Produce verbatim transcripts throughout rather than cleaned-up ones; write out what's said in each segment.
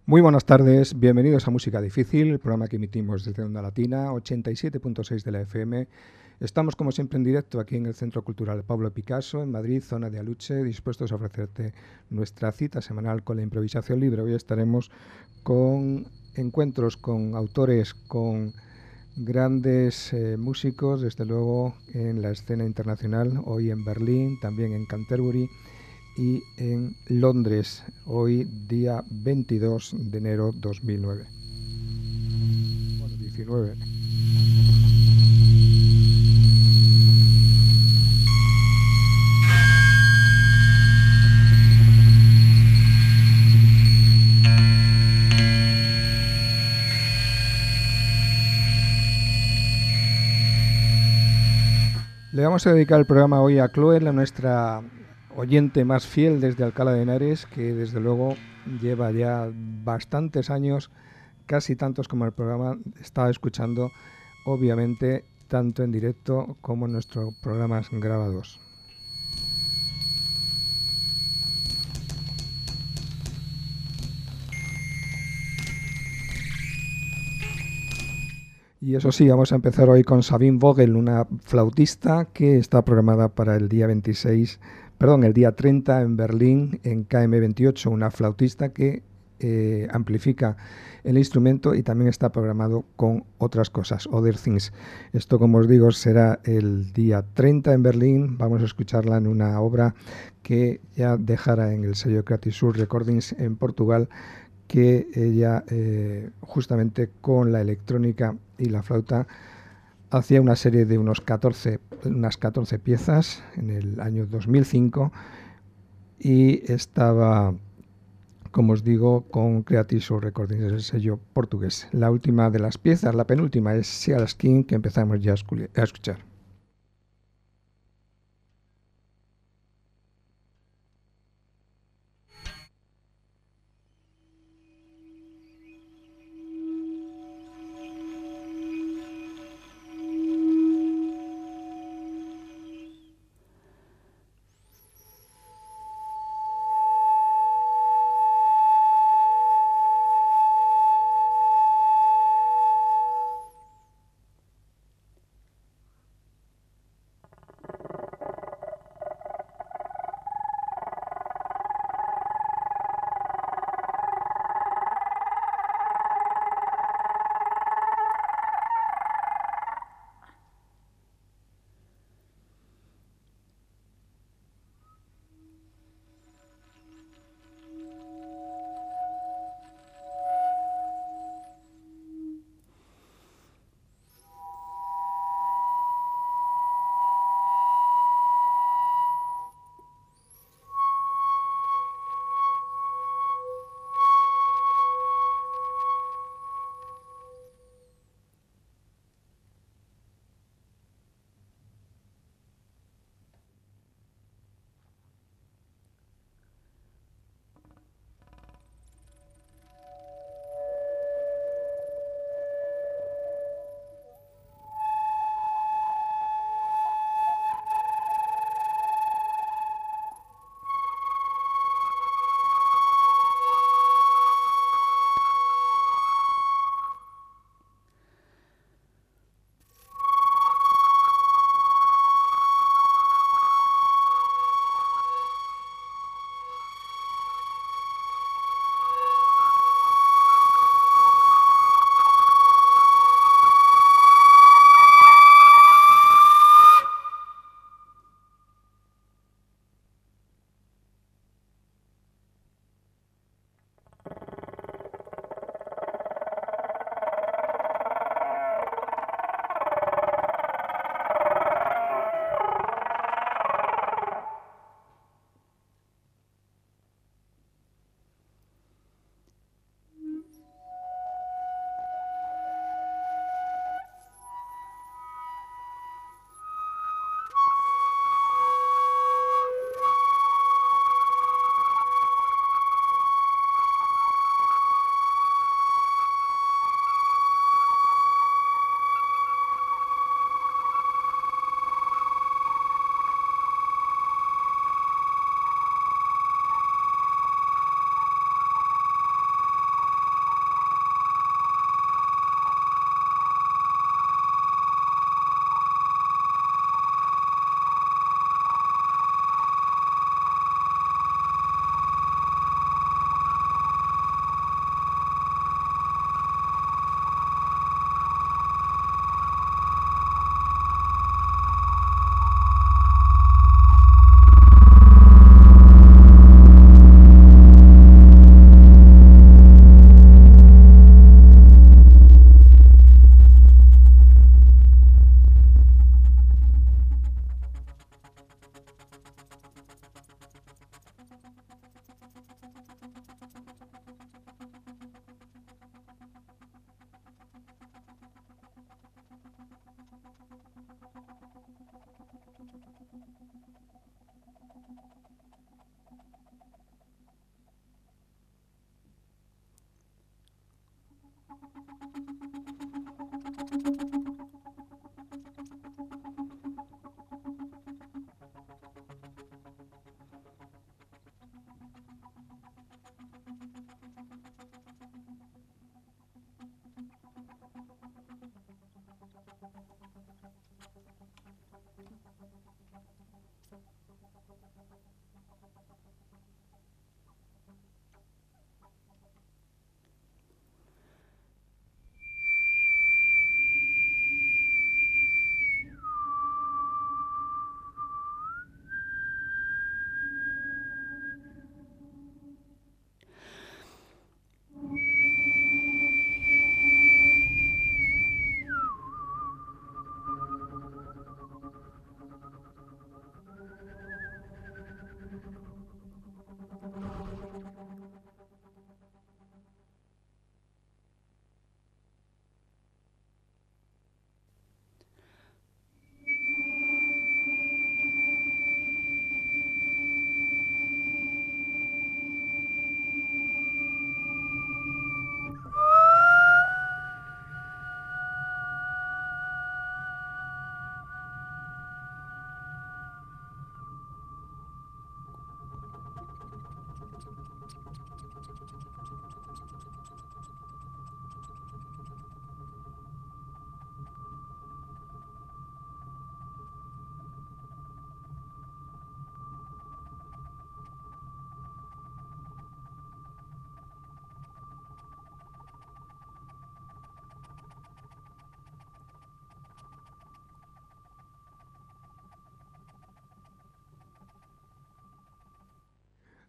Muy buenas tardes, bienvenidos a Música Difícil, el programa que emitimos desde Onda Latina, ochenta y siete punto seis de la F M. Estamos como siempre en directo aquí en el Centro Cultural Pablo Picasso, en Madrid, zona de Aluche, dispuestos a ofrecerte nuestra cita semanal con la improvisación libre. Hoy estaremos con encuentros con autores, con grandes eh, músicos, desde luego en la escena internacional, hoy en Berlín, también en Canterbury y en Londres, hoy día veintidós de enero dos mil nueve. Bueno, diecinueve. Le vamos a dedicar el programa hoy a Chloe, la nuestra oyente más fiel desde Alcalá de Henares, que desde luego lleva ya bastantes años, casi tantos como el programa, está escuchando, obviamente, tanto en directo como en nuestros programas grabados. Y eso sí, vamos a empezar hoy con Sabine Vogel, una flautista que está programada para el día veintiséis, perdón, el día treinta en Berlín, en K M veintiocho, una flautista que eh, amplifica el instrumento y también está programado con otras cosas, Other Things. Esto, como os digo, será el día treinta en Berlín. Vamos a escucharla en una obra que ya dejará en el sello Creative Source Recordings en Portugal, que ella eh, justamente con la electrónica y la flauta hacía una serie de unos catorce, unas catorce piezas en el año dos mil cinco y estaba, como os digo, con Creative Source Recordings, el sello portugués. La última de las piezas, la penúltima, es Seal Skin, que empezamos ya a escuchar.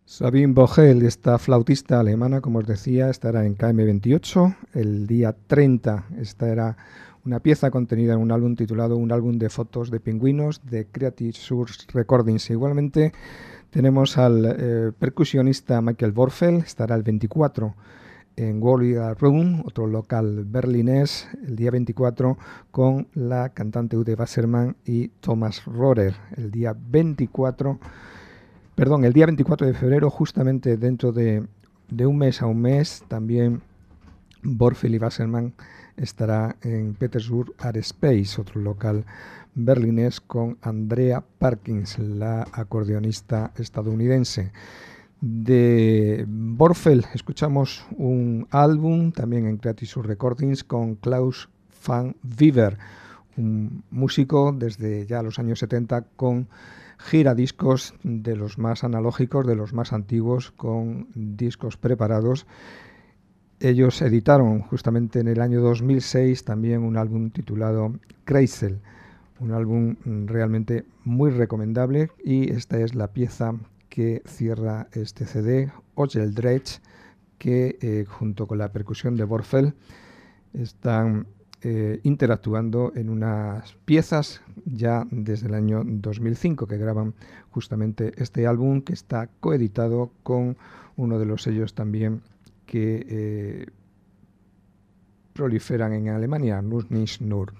Sabine Vogel, esta flautista alemana, como os decía, estará en K M veintiocho. El día treinta estará una pieza contenida en un álbum titulado Un álbum de fotos de pingüinos de Creative Source Recordings. Igualmente tenemos al eh, percusionista Michael Vorfel, estará el veinticuatro en Warrior Room, otro local berlinés, el día veinticuatro con la cantante Ude Wasserman y Thomas Rohrer. El día veinticuatro, perdón, el día veinticuatro de febrero, justamente dentro de, de un mes a un mes, también Vorfel y Wasserman estará en Petersburg Art Space, otro local berlinés, con Andrea Parkins, la acordeonista estadounidense. De Vorfel escuchamos un álbum también en Creative Source Recordings con Klaus van Weber, un músico desde ya los años setenta con giradiscos de los más analógicos, de los más antiguos, con discos preparados. Ellos editaron justamente en el año dos mil seis también un álbum titulado Kreisel, un álbum realmente muy recomendable, y esta es la pieza que cierra este C D, Ojeldrecht, que eh, junto con la percusión de Vorfel están eh, interactuando en unas piezas ya desde el año dos mil cinco, que graban justamente este álbum, que está coeditado con uno de los sellos también que eh, proliferan en Alemania, Nuss Nicht Nord.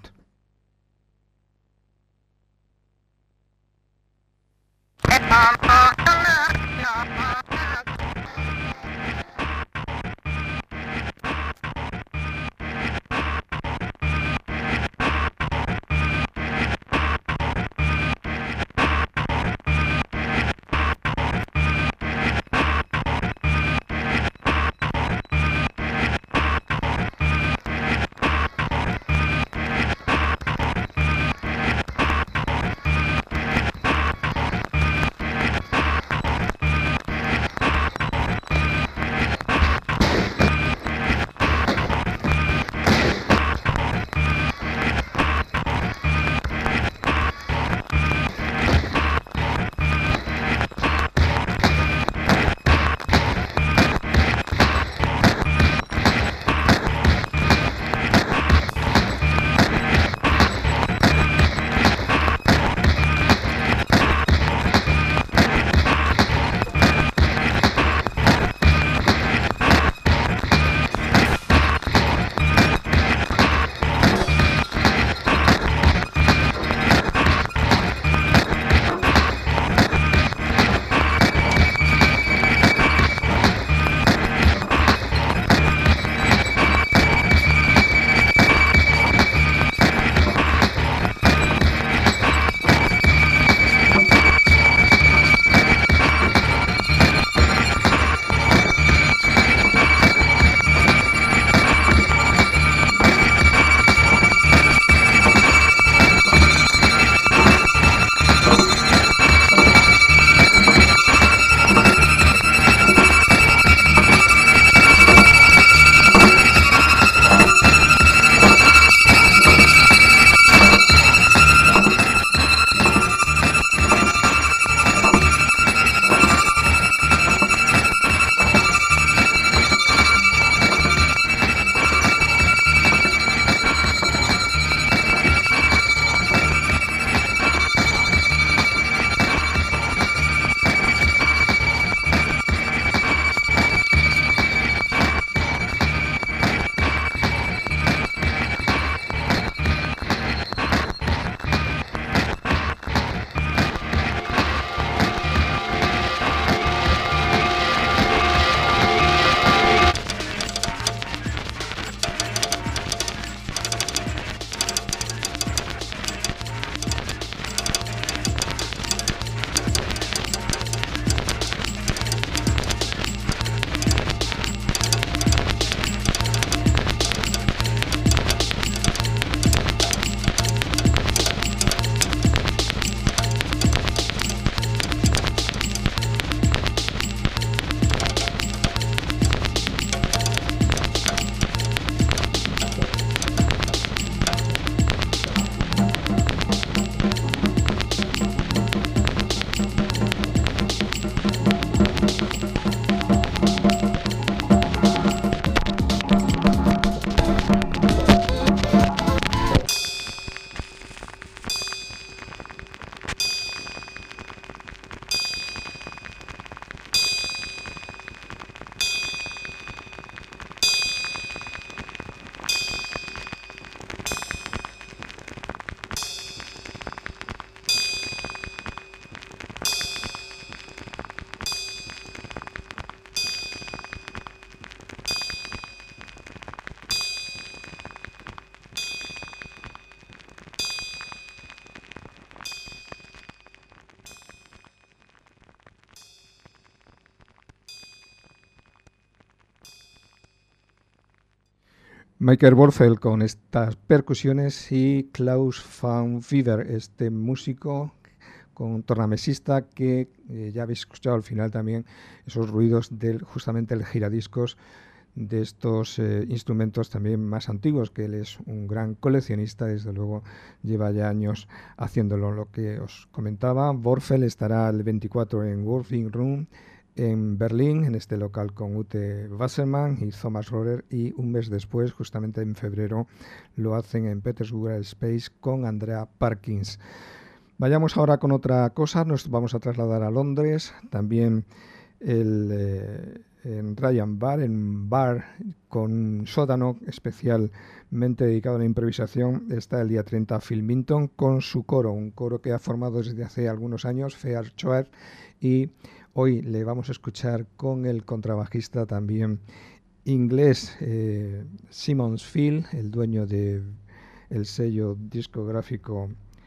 Michael Worfel con estas percusiones y Klaus van Viver, este músico con tornamesista que eh, ya habéis escuchado al final también esos ruidos del justamente el giradiscos de estos eh, instrumentos también más antiguos, que él es un gran coleccionista, desde luego lleva ya años haciéndolo. Lo que os comentaba, Worfel estará el veinticuatro en Working Room en Berlín, en este local con Ute Wasserman y Thomas Rohrer, y un mes después, justamente en febrero, lo hacen en Petersburg Space con Andrea Parkins. Vayamos ahora con otra cosa, nos vamos a trasladar a Londres, también el, eh, en Ryan Bar, en un bar con un sótano especialmente dedicado a la improvisación, está el día treinta Phil Minton con su coro, un coro que ha formado desde hace algunos años, Fear Choir, y hoy le vamos a escuchar con el contrabajista también inglés eh, Simmons Phil, el dueño del sello discográfico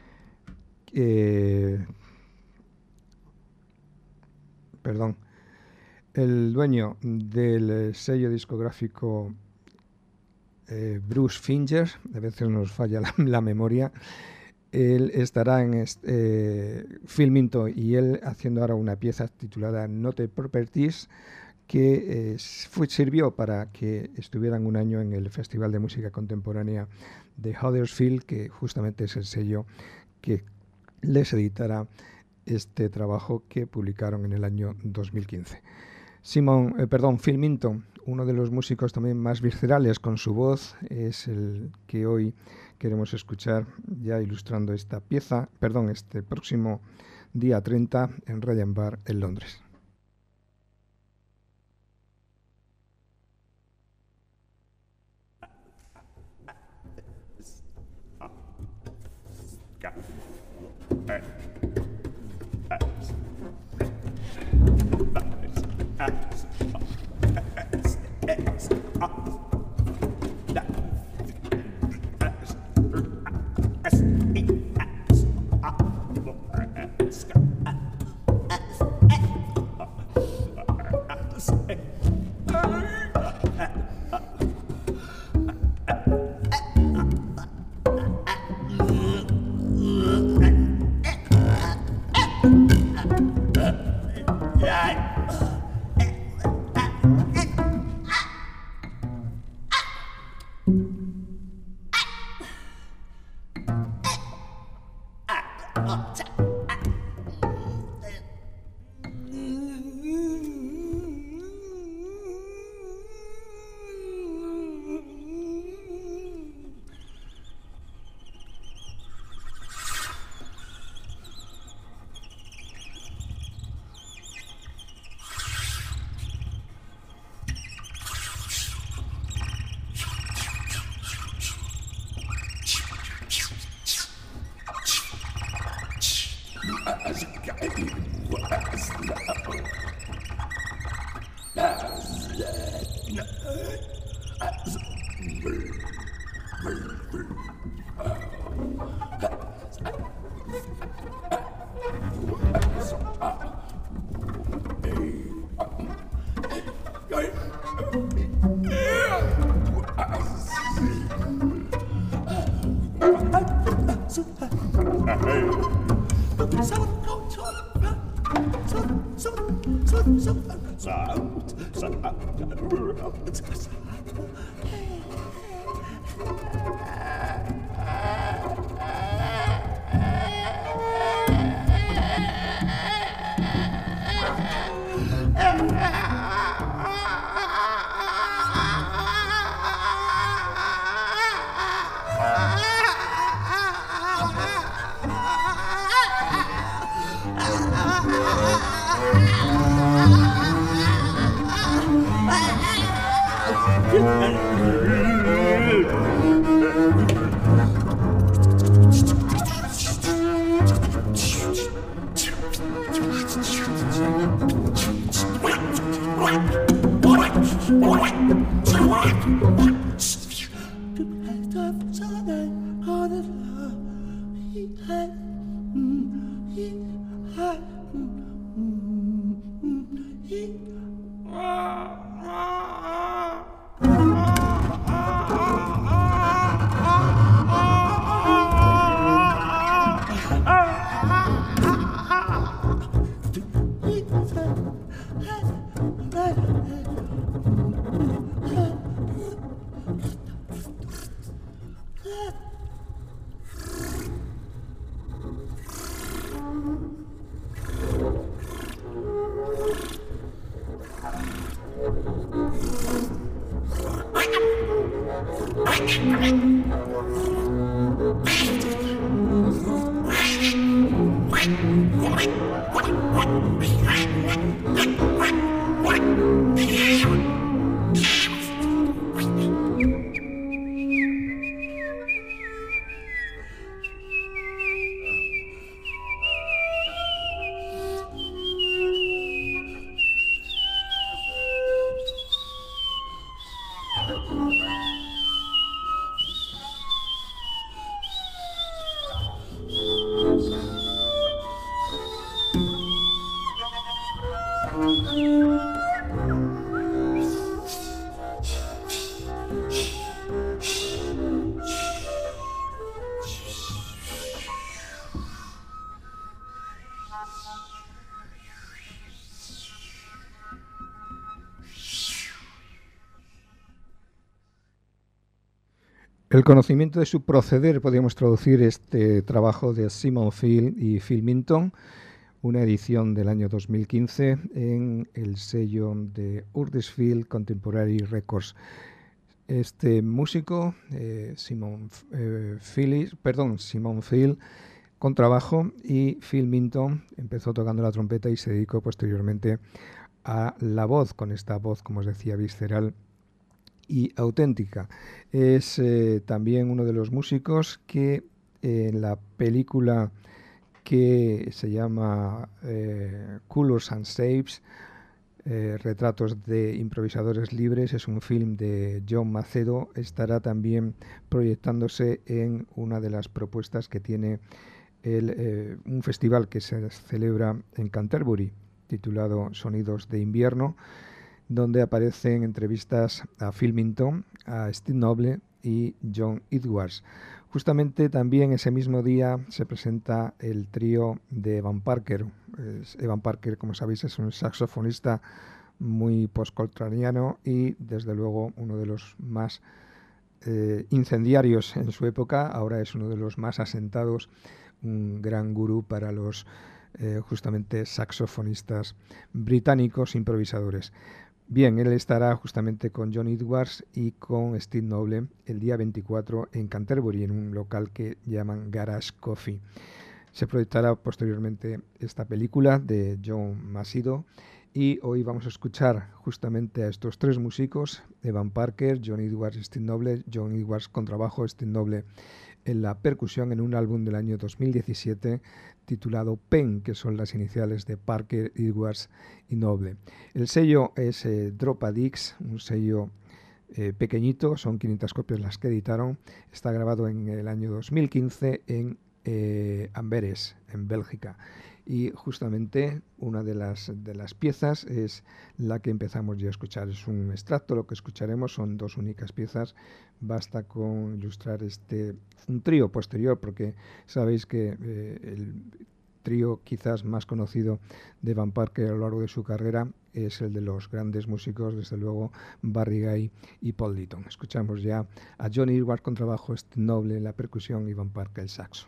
eh, perdón, el dueño del sello discográfico eh, Bruce Finger, a veces nos falla la, la memoria. Él estará en este, eh, Phil Minton y él haciendo ahora una pieza titulada Note Properties, que eh, fue, sirvió para que estuvieran un año en el Festival de Música Contemporánea de Huddersfield, que justamente es el sello que les editará este trabajo que publicaron en el año dos mil quince. Simon, eh, perdón, Phil Minton, uno de los músicos también más viscerales con su voz, es el que hoy queremos escuchar ya ilustrando esta pieza, perdón, este próximo día treinta en Ryan Bar en Londres. Ah El conocimiento de su proceder, podríamos traducir este trabajo de Simon Field y Phil Minton, una edición del año dos mil quince en el sello de Huddersfield Contemporary Records. Este músico, eh, Simon, eh, Phillips, perdón, Simon Field, contrabajo, y Phil Minton empezó tocando la trompeta y se dedicó posteriormente a la voz, con esta voz, como os decía, visceral y auténtica. Es eh, también uno de los músicos que eh, en la película que se llama eh, Colours and Shapes, eh, Retratos de improvisadores libres, es un film de John Macedo, estará también proyectándose en una de las propuestas que tiene el, eh, un festival que se celebra en Canterbury, titulado Sonidos de Invierno, donde aparecen entrevistas a Phil Minton, a Steve Noble y John Edwards. Justamente también ese mismo día se presenta el trío de Evan Parker. Evan Parker, como sabéis, es un saxofonista muy postcoltraniano y desde luego uno de los más eh, incendiarios en su época. Ahora es uno de los más asentados, un gran gurú para los eh, justamente saxofonistas británicos improvisadores. Bien, él estará justamente con John Edwards y con Steve Noble el día veinticuatro en Canterbury, en un local que llaman Garage Coffee. Se proyectará posteriormente esta película de John Macedo y hoy vamos a escuchar justamente a estos tres músicos, Evan Parker, John Edwards y Steve Noble. John Edwards contrabajo, Steve Noble en la percusión, en un álbum del año dos mil diecisiete titulado Pen, que son las iniciales de Parker, Edwards y Noble. El sello es eh, Drop Addicts, un sello eh, pequeñito, son quinientas copias las que editaron. Está grabado en el año dos mil quince en eh, Amberes, en Bélgica. Y justamente una de las, de las piezas es la que empezamos ya a escuchar. Es un extracto, lo que escucharemos son dos únicas piezas. Basta con ilustrar este un trío posterior, porque sabéis que eh, el trío quizás más conocido de Evan Parker a lo largo de su carrera es el de los grandes músicos, desde luego Barry Guy y Paul Litton. Escuchamos ya a John Edwards con trabajo, Steve Noble en la percusión y Evan Parker el saxo.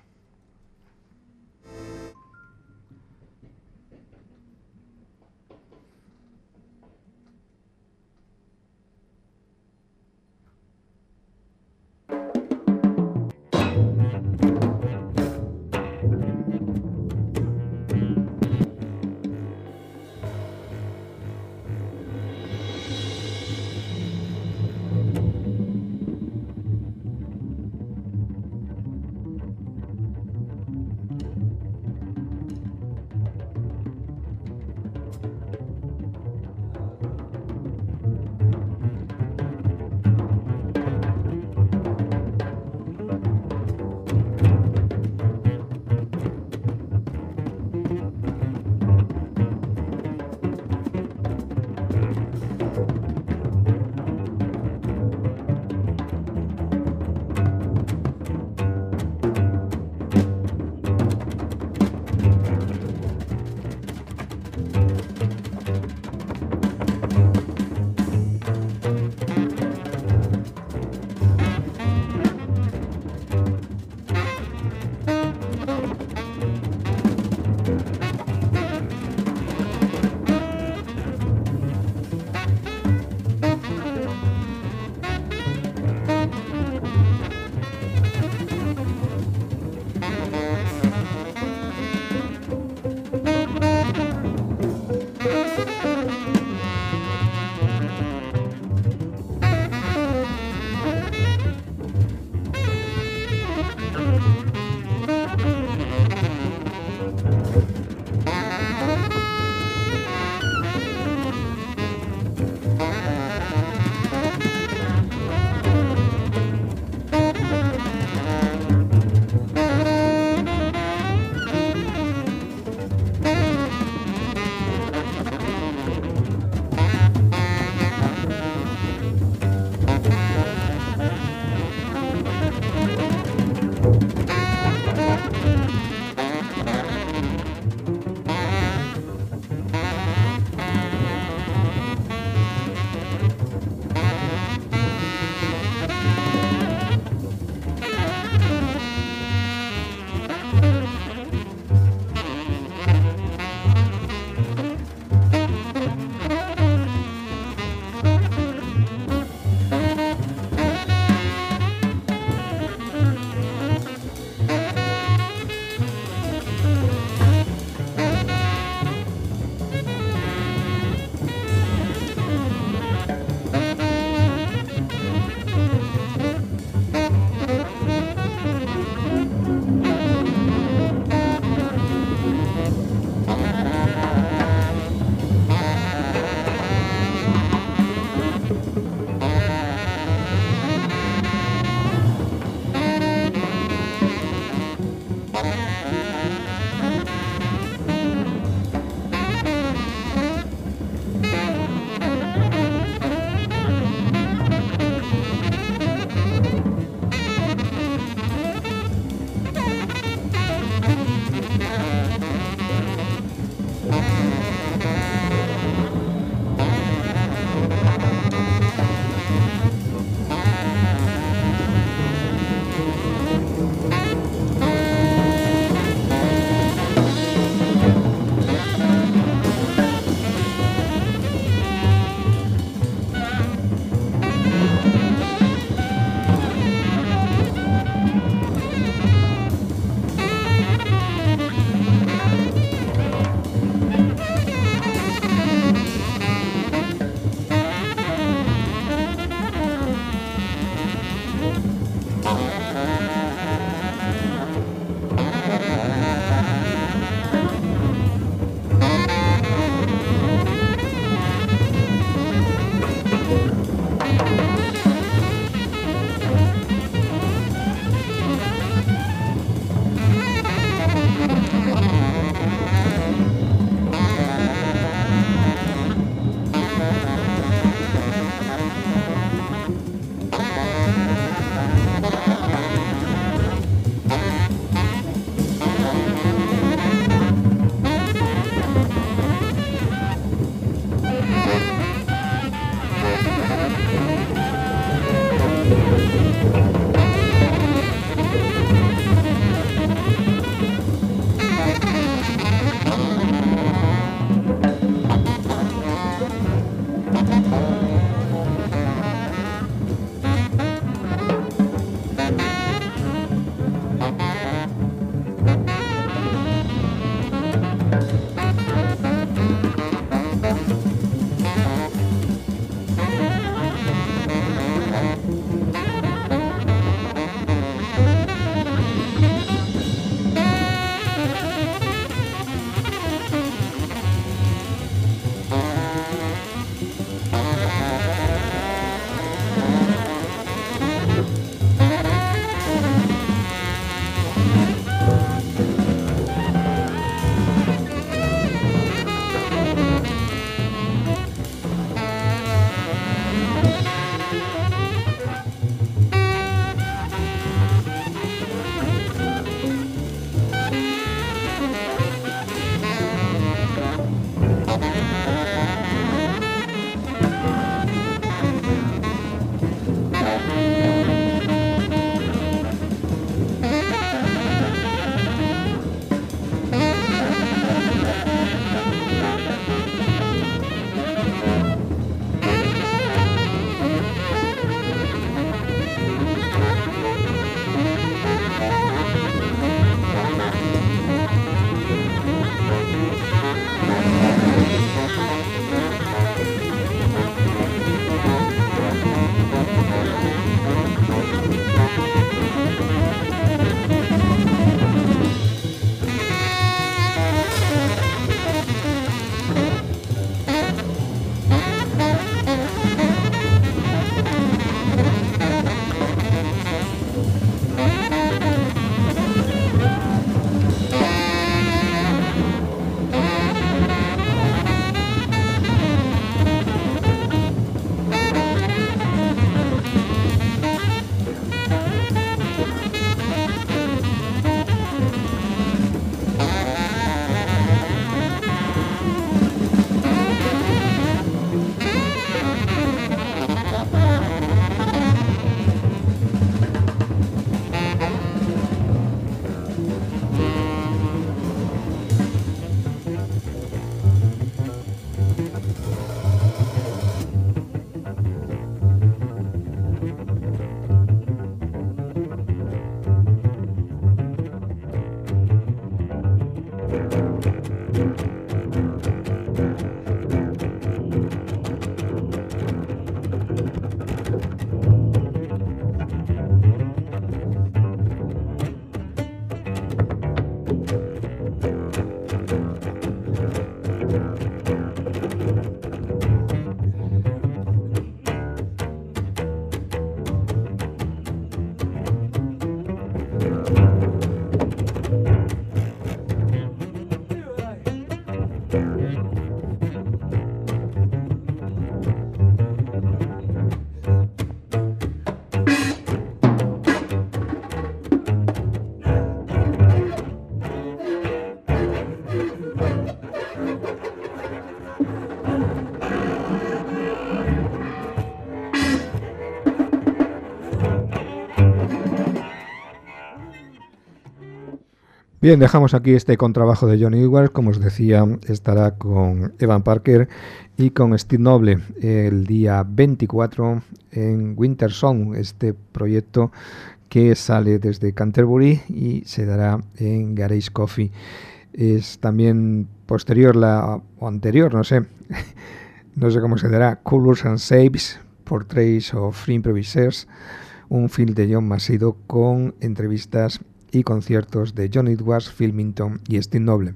Bien, dejamos aquí este contrabajo de John Edwards. Como os decía, estará con Evan Parker y con Steve Noble el día veinticuatro en Winter Song, este proyecto que sale desde Canterbury y se dará en Garage Coffee. Es también posterior la, o anterior, no sé, no sé cómo se dará, Colors and Shapes, Portraits of Improvisers, un film de John Macedo con entrevistas y conciertos de John Edwards, Phil Minton y Steve Noble.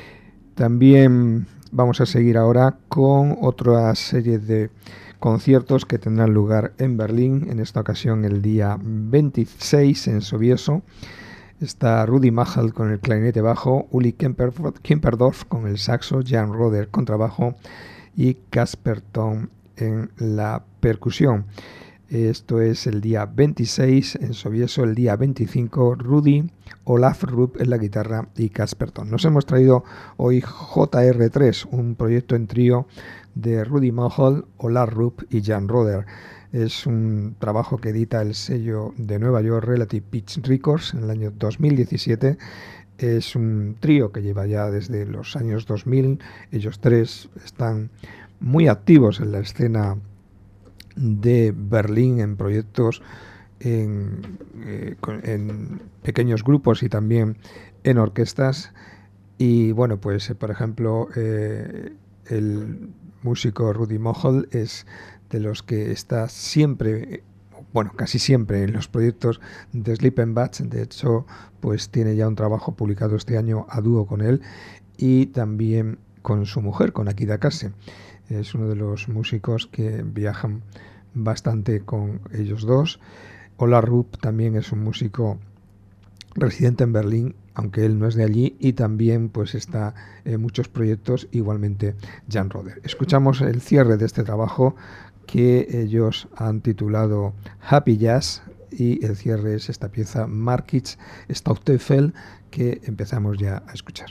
También vamos a seguir ahora con otra serie de conciertos que tendrán lugar en Berlín, en esta ocasión el día veintiséis en Sobieso. Está Rudy Mahal con el clarinete bajo, Uli Kimperdorf con el saxo, Jan Roder contrabajo y Casper Tom en la percusión. Esto es el día veintiséis en Sobieso, el día veinticinco Rudy, Olaf Rupp en la guitarra y Casper Tom. Nos hemos traído hoy J R tres, un proyecto en trío de Rudy Mahal, Olaf Rupp y Jan Roder. Es un trabajo que edita el sello de Nueva York Relative Pitch Records en el año dos mil diecisiete. Es un trío que lleva ya desde los años dos mil. Ellos tres están muy activos en la escena de Berlín, en proyectos, en, eh, en pequeños grupos y también en orquestas. Y bueno, pues por ejemplo, eh, el músico Rudy Mahal es de los que está siempre, bueno, casi siempre en los proyectos de Sleep and Batch. De hecho, pues tiene ya un trabajo publicado este año a dúo con él y también con su mujer, con Akida Kase. Es uno de los músicos que viajan bastante con ellos dos. Olaf Rupp también es un músico residente en Berlín, aunque él no es de allí, y también pues está en muchos proyectos, igualmente Jan Roder. Escuchamos el cierre de este trabajo que ellos han titulado Happy Jazz, y el cierre es esta pieza Markitz Stauteufel, que empezamos ya a escuchar.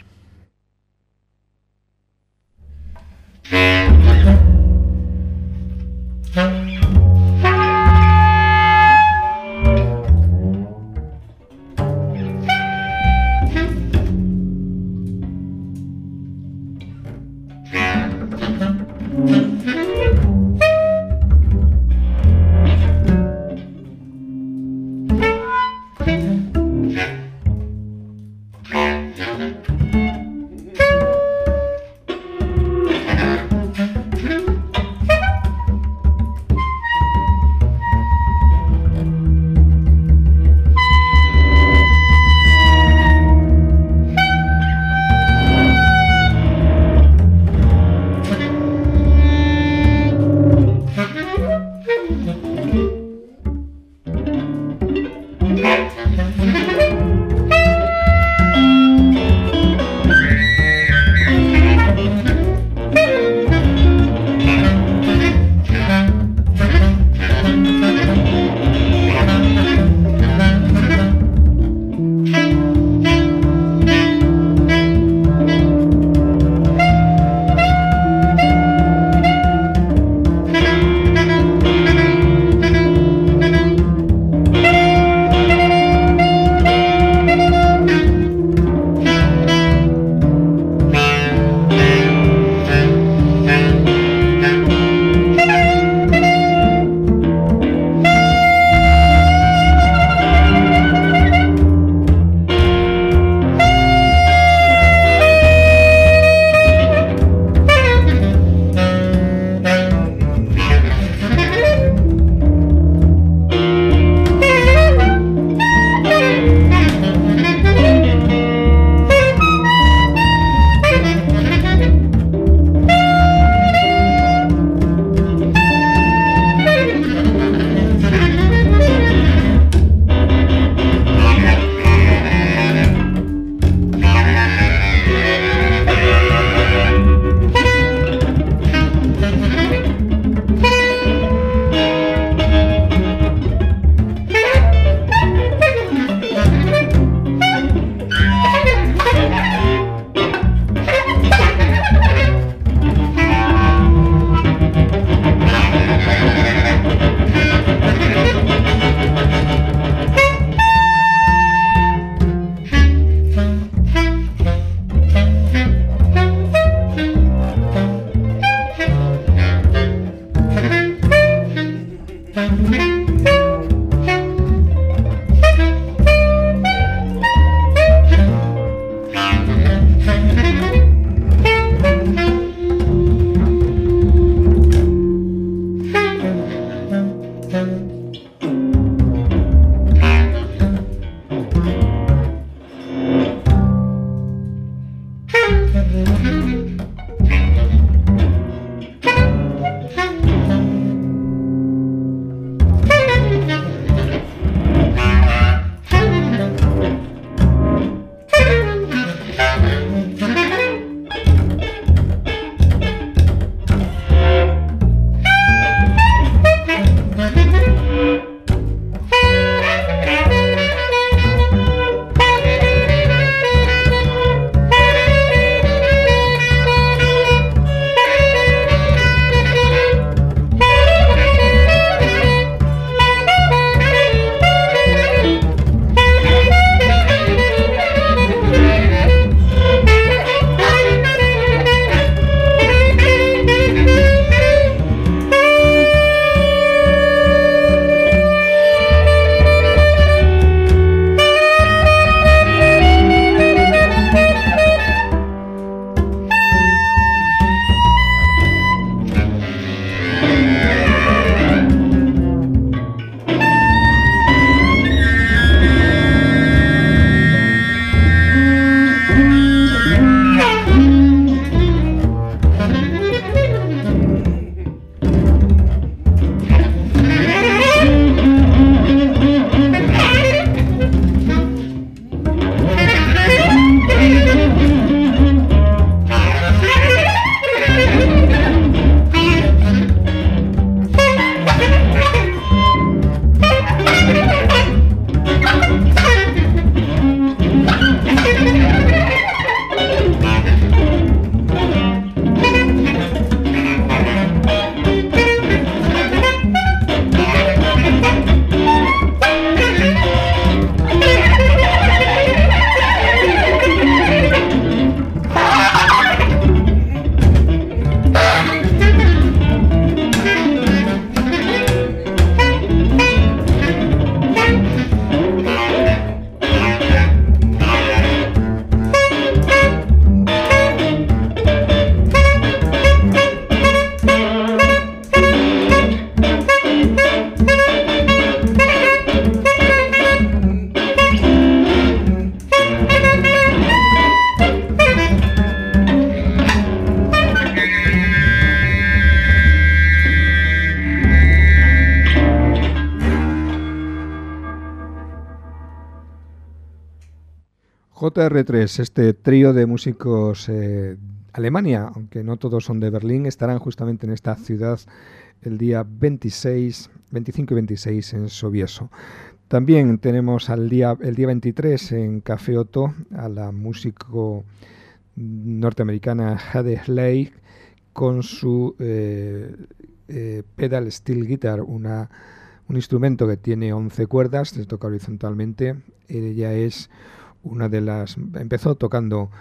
J R tres, este trío de músicos eh, Alemania, aunque no todos son de Berlín, estarán justamente en esta ciudad el día veintiséis, veinticinco y veintiséis en Sobieso. También tenemos al día, el día veintitrés en Café Otto a la músico norteamericana Hade Lake con su eh, eh, pedal steel guitar, una, un instrumento que tiene once cuerdas, se toca horizontalmente. Ella es una de las... empezó tocando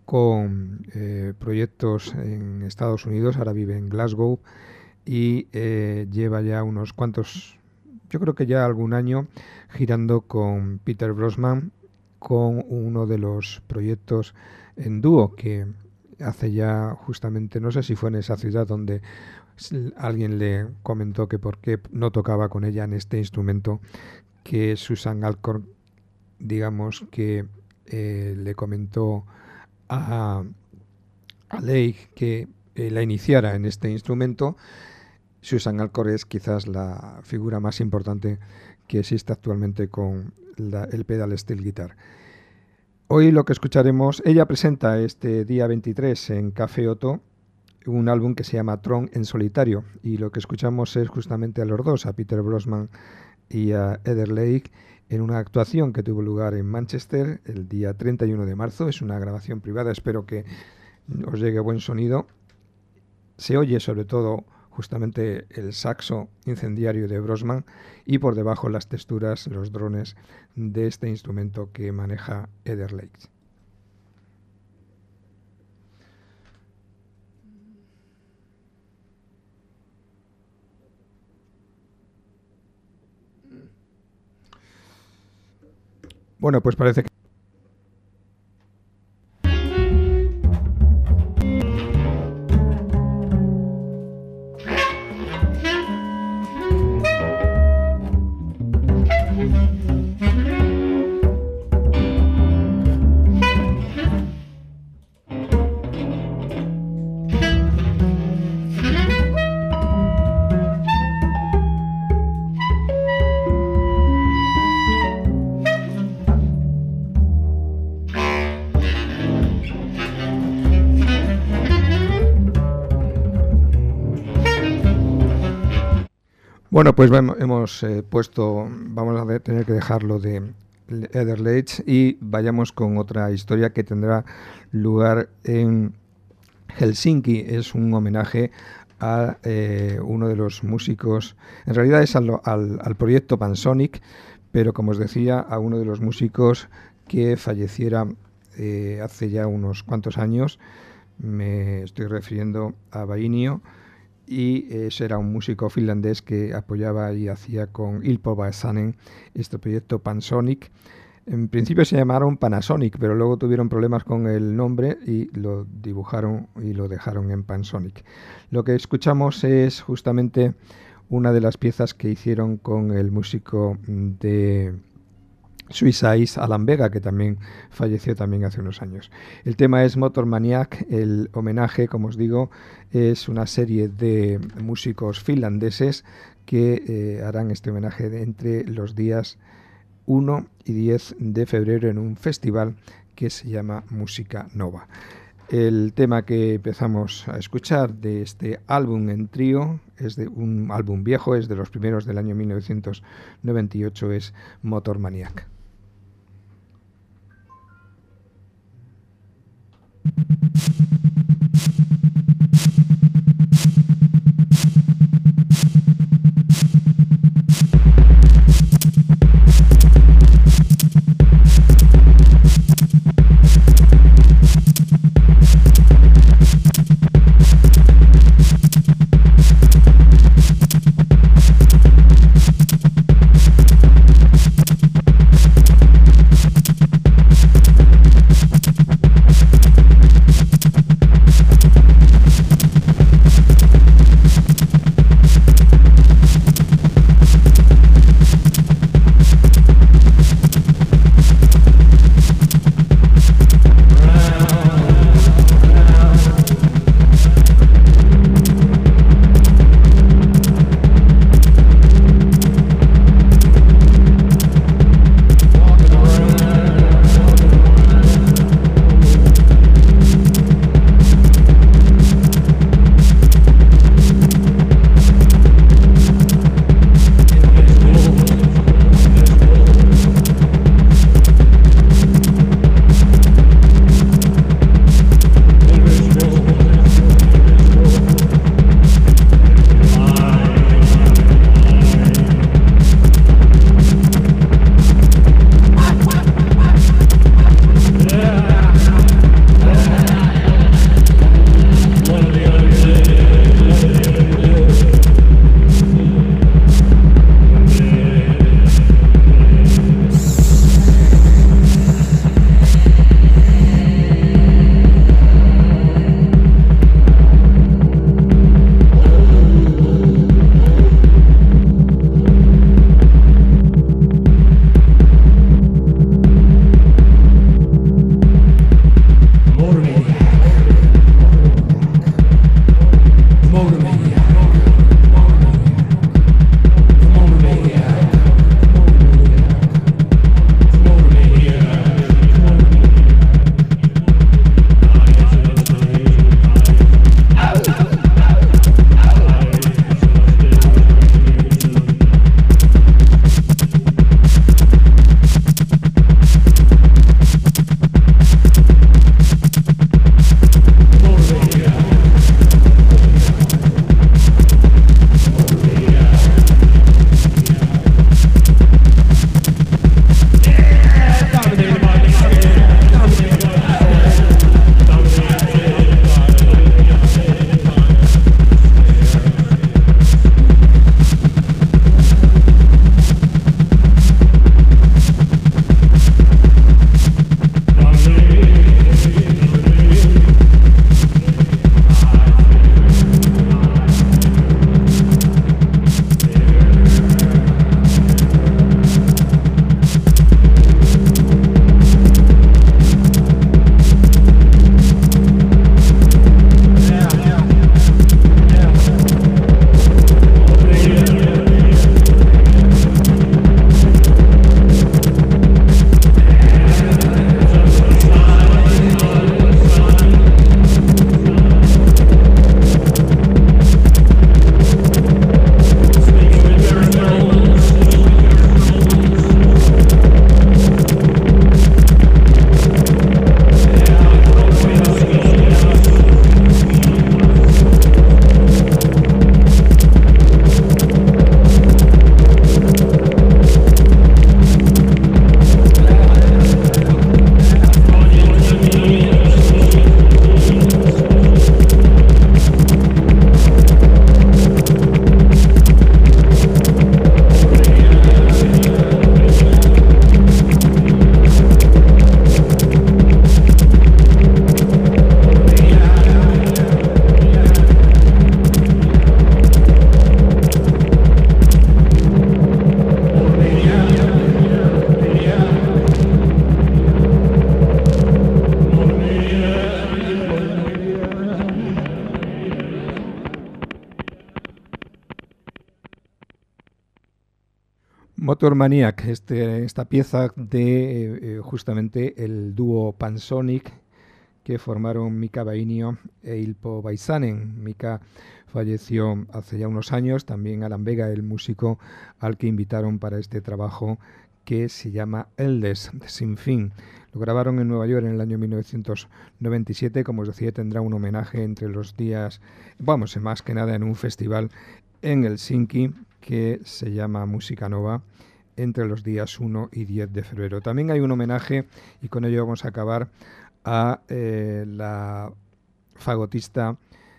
con eh, proyectos en Estados Unidos, ahora vive en Glasgow y eh, lleva ya unos cuantos, yo creo que ya algún año, girando con Peter Brosman, con uno de los proyectos en dúo que hace ya justamente, no sé si fue en esa ciudad donde alguien le comentó que por qué no tocaba con ella en este instrumento, que Susan Alcorn, digamos que eh, le comentó a, a Lake que eh, la iniciara en este instrumento. Susan Alcorn es quizás la figura más importante que existe actualmente con la, el pedal steel guitar. Hoy lo que escucharemos, ella presenta este día veintitrés en Café Otto un álbum que se llama Tron en solitario, y lo que escuchamos es justamente a los dos, a Peter Brosman y a Heather Lake, en una actuación que tuvo lugar en Manchester el día treinta y uno de marzo. Es una grabación privada, espero que os llegue buen sonido. Se oye sobre todo justamente el saxo incendiario de Brosman y por debajo las texturas, los drones de este instrumento que maneja Heather Lake. Bueno, pues parece que Bueno, pues hemos eh, puesto, vamos a tener que dejarlo de Heather Leitch y vayamos con otra historia que tendrá lugar en Helsinki. Es un homenaje a eh, uno de los músicos, en realidad es al, al, al proyecto Pansonic, pero como os decía, a uno de los músicos que falleciera eh, hace ya unos cuantos años. Me estoy refiriendo a Vainio. Y ese era un músico finlandés que apoyaba y hacía con Ilpo Väisänen este proyecto Pansonic. En principio se llamaron Panasonic, pero luego tuvieron problemas con el nombre y lo dibujaron y lo dejaron en Pansonic. Lo que escuchamos es justamente una de las piezas que hicieron con el músico de Swiss Eyes, Alan Vega, que también falleció también hace unos años. El tema es Motor Maniac. El homenaje, como os digo, es una serie de músicos finlandeses que eh, harán este homenaje de entre los días uno y diez de febrero en un festival que se llama Música Nova. El tema que empezamos a escuchar de este álbum en trío es de un álbum viejo, es de los primeros del año mil novecientos noventa y ocho, es Motor Maniac. Motor Maniac, este, esta pieza de eh, justamente el dúo Pansonic que formaron Mika Bainio e Ilpo Baisanen. Mika falleció hace ya unos años, también Alan Vega, el músico al que invitaron para este trabajo que se llama Endless, Sin Fin. Lo grabaron en Nueva York en el año mil novecientos noventa y siete, como os decía, tendrá un homenaje entre los días, vamos, más que nada en un festival en Helsinki que se llama Música Nova, entre los días uno y diez de febrero. También hay un homenaje, y con ello vamos a acabar, a eh, la fagotista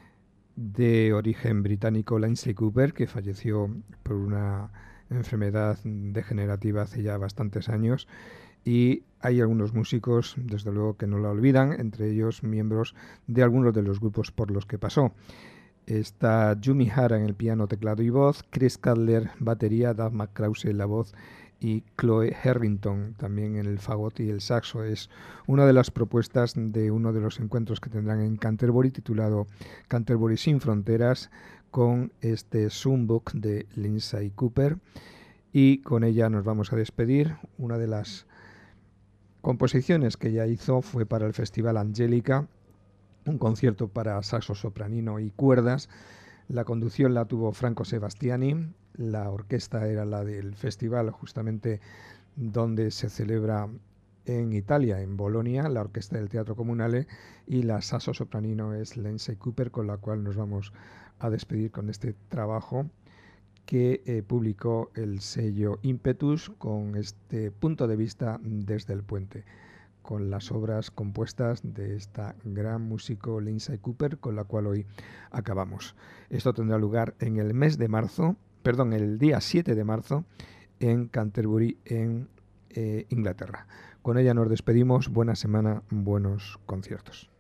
de origen británico Lindsay Cooper, que falleció por una enfermedad degenerativa hace ya bastantes años, y hay algunos músicos, desde luego, que no la olvidan, entre ellos miembros de algunos de los grupos por los que pasó. Está Yumi Hara en el piano, teclado y voz, Chris Cutler, batería, Doug McCrause en la voz y Chloe Harrington también en el fagot y el saxo. Es una de las propuestas de uno de los encuentros que tendrán en Canterbury, titulado Canterbury sin fronteras, con este Zoombook de Lindsay Cooper, y con ella nos vamos a despedir. Una de las composiciones que ella hizo fue para el Festival Angélica, un concierto para saxo sopranino y cuerdas. La conducción la tuvo Franco Sebastiani, la orquesta era la del festival justamente donde se celebra en Italia, en Bolonia, la orquesta del Teatro Comunale, y la saxo sopranino es Lindsay Cooper, con la cual nos vamos a despedir con este trabajo que eh, publicó el sello Impetus, con este punto de vista desde el puente, con las obras compuestas de esta gran músico Lindsay Cooper, con la cual hoy acabamos. Esto tendrá lugar en el mes de marzo, perdón, el día siete de marzo, en Canterbury, en eh, Inglaterra. Con ella nos despedimos. Buena semana, buenos conciertos.